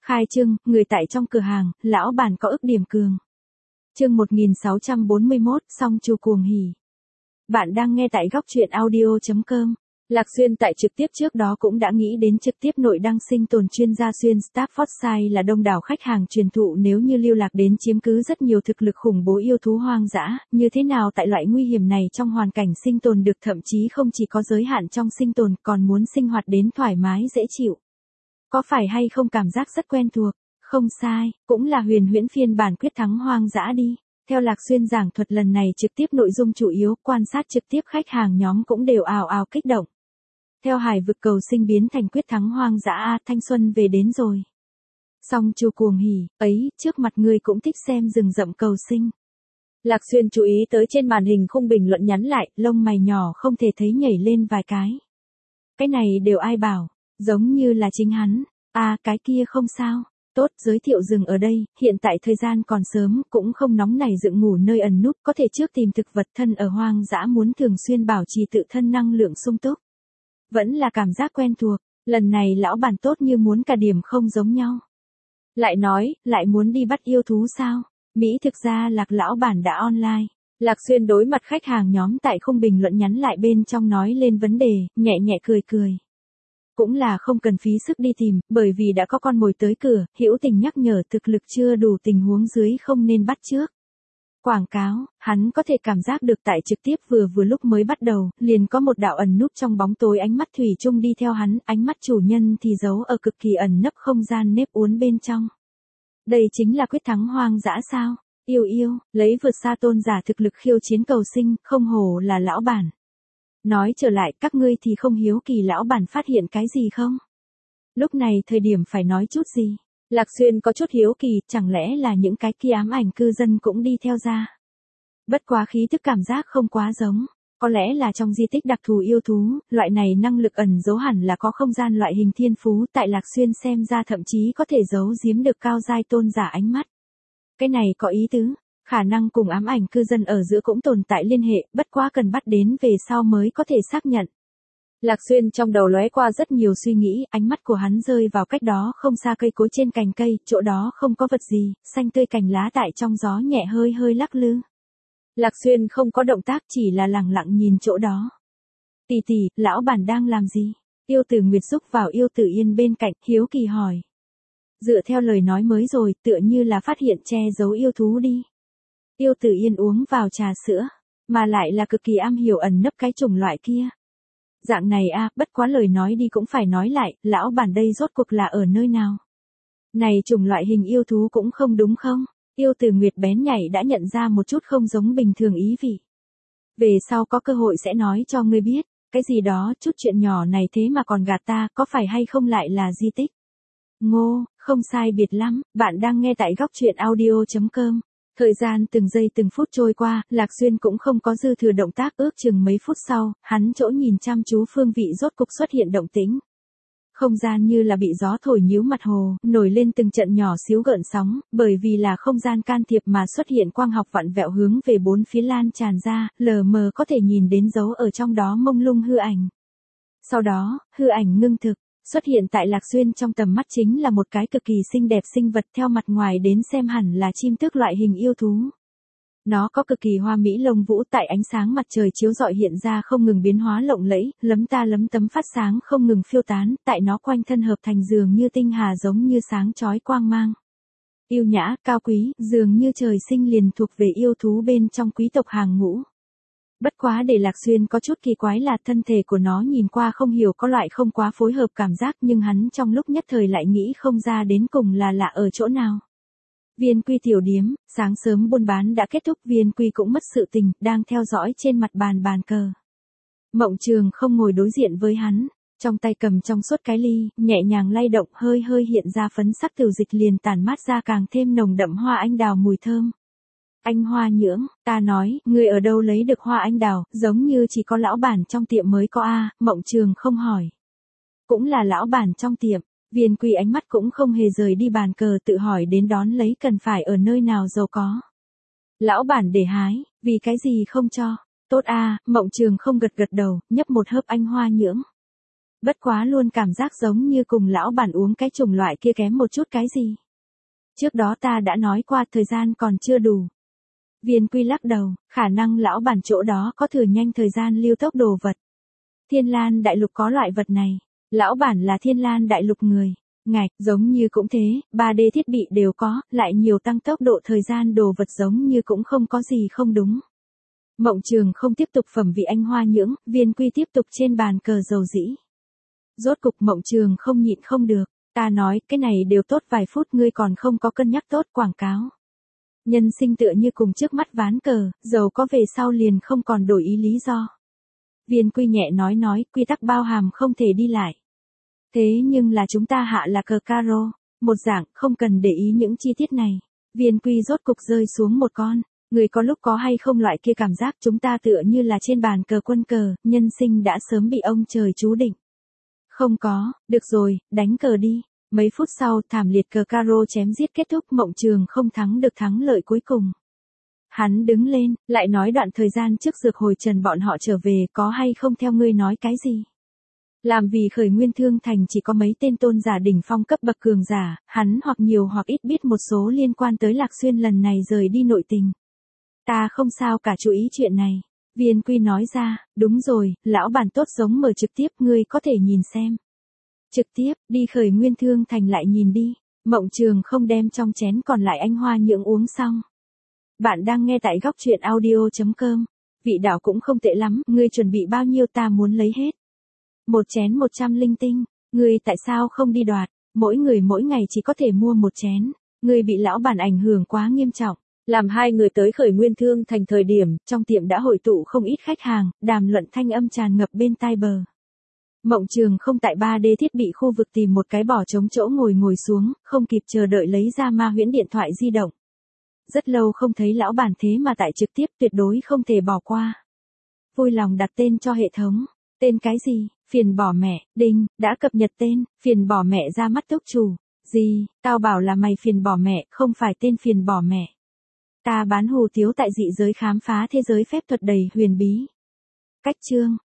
Khai trương, người tại trong cửa hàng, lão bản có ức điểm cường. Chương 1641, song chu cuồng hỉ. Bạn đang nghe tại góc truyện audio.com. Lạc Xuyên tại trực tiếp trước đó cũng đã nghĩ đến trực tiếp nội đăng sinh tồn chuyên gia xuyên Staffordshire là đông đảo khách hàng truyền thụ nếu như lưu lạc đến chiếm cứ rất nhiều thực lực khủng bố yêu thú hoang dã, như thế nào tại loại nguy hiểm này trong hoàn cảnh sinh tồn được thậm chí không chỉ có giới hạn trong sinh tồn còn muốn sinh hoạt đến thoải mái dễ chịu. Có phải hay không cảm giác rất quen thuộc? Không sai, cũng là huyền huyễn phiên bản quyết thắng hoang dã đi. Theo Lạc Xuyên giảng thuật lần này trực tiếp nội dung chủ yếu, quan sát trực tiếp khách hàng nhóm cũng đều ào ào kích động. Theo hải vực cầu sinh biến thành quyết thắng hoang dã, thanh xuân về đến rồi. Song chu cuồng hỉ, ấy, trước mặt người cũng thích xem rừng rậm cầu sinh. Lạc Xuyên chú ý tới trên màn hình khung bình luận nhắn lại, lông mày nhỏ không thể thấy nhảy lên vài cái. Cái này đều ai bảo, giống như là chính hắn, cái kia không sao. Tốt, giới thiệu rừng ở đây, hiện tại thời gian còn sớm, cũng không nóng nảy dựng ngủ nơi ẩn núp, có thể trước tìm thực vật thân ở hoang dã muốn thường xuyên bảo trì tự thân năng lượng sung túc. Vẫn là cảm giác quen thuộc, lần này lão bản tốt như muốn cả điểm không giống nhau. Lại nói, lại muốn đi bắt yêu thú sao? Mỹ thực ra Lạc lão bản đã online. Lạc Xuyên đối mặt khách hàng nhóm tại khung bình luận nhắn lại bên trong nói lên vấn đề, nhẹ nhẹ cười cười. Cũng là không cần phí sức đi tìm, bởi vì đã có con mồi tới cửa, hữu tình nhắc nhở thực lực chưa đủ tình huống dưới không nên bắt trước. Quảng cáo, hắn có thể cảm giác được tại trực tiếp vừa lúc mới bắt đầu, liền có một đạo ẩn núp trong bóng tối ánh mắt thủy chung đi theo hắn, ánh mắt chủ nhân thì giấu ở cực kỳ ẩn nấp không gian nếp uốn bên trong. Đây chính là quyết thắng hoang dã sao? Yêu, lấy vượt xa tôn giả thực lực khiêu chiến cầu sinh, không hổ là lão bản. Nói trở lại, các ngươi thì không hiếu kỳ lão bản phát hiện cái gì không? Lúc này thời điểm phải nói chút gì? Lạc Xuyên có chút hiếu kỳ, chẳng lẽ là những cái kia ám ảnh cư dân cũng đi theo ra? Bất quá khí thức cảm giác không quá giống. Có lẽ là trong di tích đặc thù yêu thú, loại này năng lực ẩn giấu hẳn là có không gian loại hình thiên phú, tại Lạc Xuyên xem ra thậm chí có thể giấu giếm được cao giai tôn giả ánh mắt. Cái này có ý tứ. Khả năng cùng ám ảnh cư dân ở giữa cũng tồn tại liên hệ, bất quá cần bắt đến về sau mới có thể xác nhận. Lạc Xuyên trong đầu lóe qua rất nhiều suy nghĩ, ánh mắt của hắn rơi vào cách đó không xa cây cối trên cành cây, chỗ đó không có vật gì, xanh tươi cành lá tại trong gió nhẹ hơi lắc lư. Lạc Xuyên không có động tác chỉ là lẳng lặng nhìn chỗ đó. Tỷ, lão bản đang làm gì? Yêu Tử Nguyệt xúc vào Yêu Tử Yên bên cạnh, hiếu kỳ hỏi. Dựa theo lời nói mới rồi, tựa như là phát hiện che giấu yêu thú đi. Yêu Tử Yên uống vào trà sữa, mà lại là cực kỳ am hiểu ẩn nấp cái chủng loại kia. Dạng này bất quá lời nói đi cũng phải nói lại, lão bản đây rốt cuộc là ở nơi nào? Này chủng loại hình yêu thú cũng không đúng không? Yêu Tử Nguyệt bén nhảy đã nhận ra một chút không giống bình thường ý vị. Về sau có cơ hội sẽ nói cho ngươi biết, cái gì đó, chút chuyện nhỏ này thế mà còn gạt ta, có phải hay không lại là di tích? Ngô, không sai biệt lắm, bạn đang nghe tại góc truyện audio.com. Thời gian từng giây từng phút trôi qua, Lạc Xuyên cũng không có dư thừa động tác, ước chừng mấy phút sau, hắn chỗ nhìn chăm chú phương vị rốt cục xuất hiện động tĩnh. Không gian như là bị gió thổi nhíu mặt hồ, nổi lên từng trận nhỏ xíu gợn sóng, bởi vì là không gian can thiệp mà xuất hiện quang học vặn vẹo hướng về bốn phía lan tràn ra, lờ mờ có thể nhìn đến dấu ở trong đó mông lung hư ảnh. Sau đó, hư ảnh ngưng thực. Xuất hiện tại Lạc Xuyên trong tầm mắt chính là một cái cực kỳ xinh đẹp sinh vật theo mặt ngoài đến xem hẳn là chim tước loại hình yêu thú. Nó có cực kỳ hoa mỹ lông vũ tại ánh sáng mặt trời chiếu rọi hiện ra không ngừng biến hóa lộng lẫy, lấm tấm phát sáng không ngừng phiêu tán, tại nó quanh thân hợp thành dường như tinh hà giống như sáng chói quang mang. Yêu nhã, cao quý, dường như trời sinh liền thuộc về yêu thú bên trong quý tộc hàng ngũ. Bất quá để Lạc Xuyên có chút kỳ quái là thân thể của nó nhìn qua không hiểu có loại không quá phối hợp cảm giác nhưng hắn trong lúc nhất thời lại nghĩ không ra đến cùng là lạ ở chỗ nào. Viên Quy tiểu điếm, sáng sớm buôn bán đã kết thúc, Viên Quy cũng mất sự tình, đang theo dõi trên mặt bàn cờ. Mộng Trường không ngồi đối diện với hắn, trong tay cầm trong suốt cái ly, nhẹ nhàng lay động hơi hiện ra phấn sắc tiểu dịch liền tản mát ra càng thêm nồng đậm hoa anh đào mùi thơm. Anh Hoa Nhưỡng, ta nói, ngươi ở đâu lấy được hoa anh đào, giống như chỉ có lão bản trong tiệm mới có Mộng Trường không hỏi. Cũng là lão bản trong tiệm, Viên Quy ánh mắt cũng không hề rời đi bàn cờ tự hỏi đến đón lấy cần phải ở nơi nào giàu có. Lão bản để hái, vì cái gì không cho, tốt Mộng Trường không gật đầu, nhấp một hớp anh Hoa Nhưỡng. Bất quá luôn cảm giác giống như cùng lão bản uống cái chủng loại kia kém một chút cái gì. Trước đó ta đã nói qua thời gian còn chưa đủ. Viên Quy lắc đầu, khả năng lão bản chỗ đó có thừa nhanh thời gian lưu tốc đồ vật. Thiên Lan Đại Lục có loại vật này. Lão bản là Thiên Lan Đại Lục người. Ngạch, giống như cũng thế, 3D thiết bị đều có, lại nhiều tăng tốc độ thời gian đồ vật giống như cũng không có gì không đúng. Mộng Trường không tiếp tục phẩm vị anh hoa nhưỡng, Viên Quy tiếp tục trên bàn cờ dầu dĩ. Rốt cục Mộng Trường không nhịn không được, ta nói, cái này đều tốt vài phút ngươi còn không có cân nhắc tốt quảng cáo. Nhân sinh tựa như cùng trước mắt ván cờ, dầu có về sau liền không còn đổi ý lý do. Viên Quy nhẹ nói, quy tắc bao hàm không thể đi lại. Thế nhưng là chúng ta hạ là cờ caro, một dạng, không cần để ý những chi tiết này. Viên Quy rốt cục rơi xuống một con. Người có lúc có hay không loại kia cảm giác chúng ta tựa như là trên bàn cờ quân cờ, nhân sinh đã sớm bị ông trời chú định. Không có, được rồi, đánh cờ đi. Mấy phút sau, thảm liệt cờ caro chém giết kết thúc, Mộng Trường không thắng được thắng lợi cuối cùng. Hắn đứng lên, lại nói đoạn thời gian trước Dược Hồi Trần bọn họ trở về có hay không theo ngươi nói cái gì. Làm vì Khởi Nguyên Thương Thành chỉ có mấy tên tôn giả đỉnh phong cấp bậc cường giả, hắn hoặc nhiều hoặc ít biết một số liên quan tới Lạc Xuyên lần này rời đi nội tình. Ta không sao cả chú ý chuyện này. Viên Quy nói ra, đúng rồi, lão bản tốt giống mở trực tiếp ngươi có thể nhìn xem. Trực tiếp, đi Khởi Nguyên Thương Thành lại nhìn đi. Mộng Trường không đem trong chén còn lại anh hoa nhưỡng uống xong. Bạn đang nghe tại góc chuyện audio.com. Vị đảo cũng không tệ lắm, ngươi chuẩn bị bao nhiêu ta muốn lấy hết. Một chén 100 linh tinh, ngươi tại sao không đi đoạt, mỗi người mỗi ngày chỉ có thể mua một chén, ngươi bị lão bản ảnh hưởng quá nghiêm trọng. Làm hai người tới Khởi Nguyên Thương Thành thời điểm, trong tiệm đã hội tụ không ít khách hàng, đàm luận thanh âm tràn ngập bên tai bờ. Mộng Trường không tại 3D thiết bị khu vực tìm một cái bỏ trống chỗ ngồi xuống, không kịp chờ đợi lấy ra Ma Huyễn điện thoại di động. Rất lâu không thấy lão bản thế mà tại trực tiếp tuyệt đối không thể bỏ qua. Vui lòng đặt tên cho hệ thống. Tên cái gì? Phiền bỏ mẹ, đinh, đã cập nhật tên, phiền bỏ mẹ ra mắt túc chủ. Gì, tao bảo là mày phiền bỏ mẹ, không phải tên phiền bỏ mẹ. Ta bán hủ tiếu tại dị giới khám phá thế giới phép thuật đầy huyền bí. Cách chương.